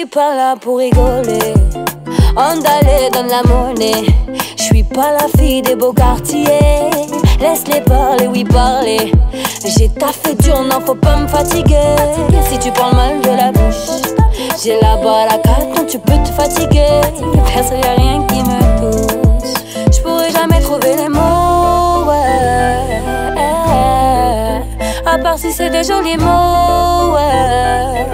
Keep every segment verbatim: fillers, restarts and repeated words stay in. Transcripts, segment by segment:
suis pas là pour rigoler. Andale, donne la monnaie. Je suis pas la fille des beaux quartiers. Laisse-les parler, oui parler. J'ai taffé dur, non faut pas me fatiguer. Si tu parles mal de la bouche, j'ai la baraka, donc tu peux te fatiguer. Personne, y'a rien qui me touche. J'pourrais jamais trouver les mots, ouais. À part si c'est des jolis mots, ouais.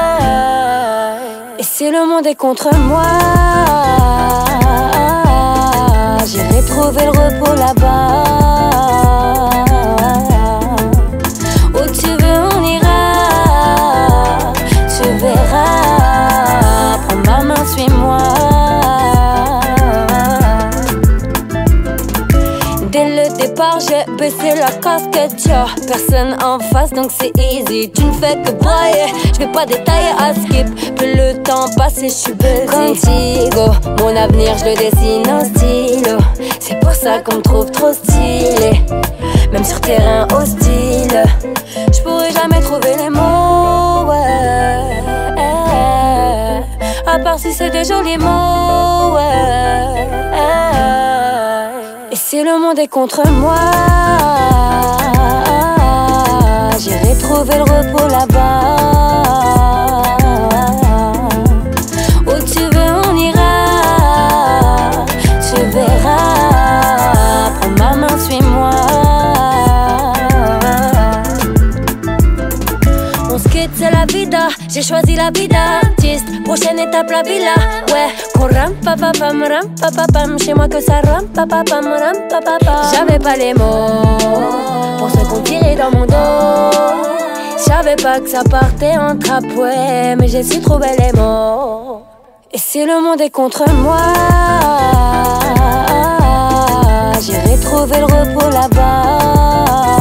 Et si le monde est contre moi, j'irai trouver le repos là-bas. Où tu veux on ira, tu verras. Prends ma main, suis-moi. Dès le départ, j'ai baissé la casquette, y'a personne en face donc c'est easy. Tu ne fais que brailler, je vais pas détailler à skip. Plus le temps passe et je suis busy. Contigo, mon avenir je le dessine en stylo. C'est pour ça qu'on me trouve trop stylé, même sur terrain hostile. Je pourrais jamais trouver les mots, ouais. À part si c'est des jolis mots, ouais. Et si le monde est contre moi, j'irai trouver le repos là-bas. Où tu veux on ira, tu verras. Prends ma main, suis-moi. On se quitte, c'est la vida. J'ai choisi la vie d'artiste. Prochaine étape, la villa. Ouais, qu'on ram pa pa pam ram pa pa pam. Chez moi que ça ram pa pa pam ram pa pa pam. J'avais pas les mots pour ceux qu'on tirait dans mon dos. J'savais pas que ça partait en trappe, ouais. Mais j'ai su trouver les mots. Et si le monde est contre moi, j'irai trouver le repos là-bas.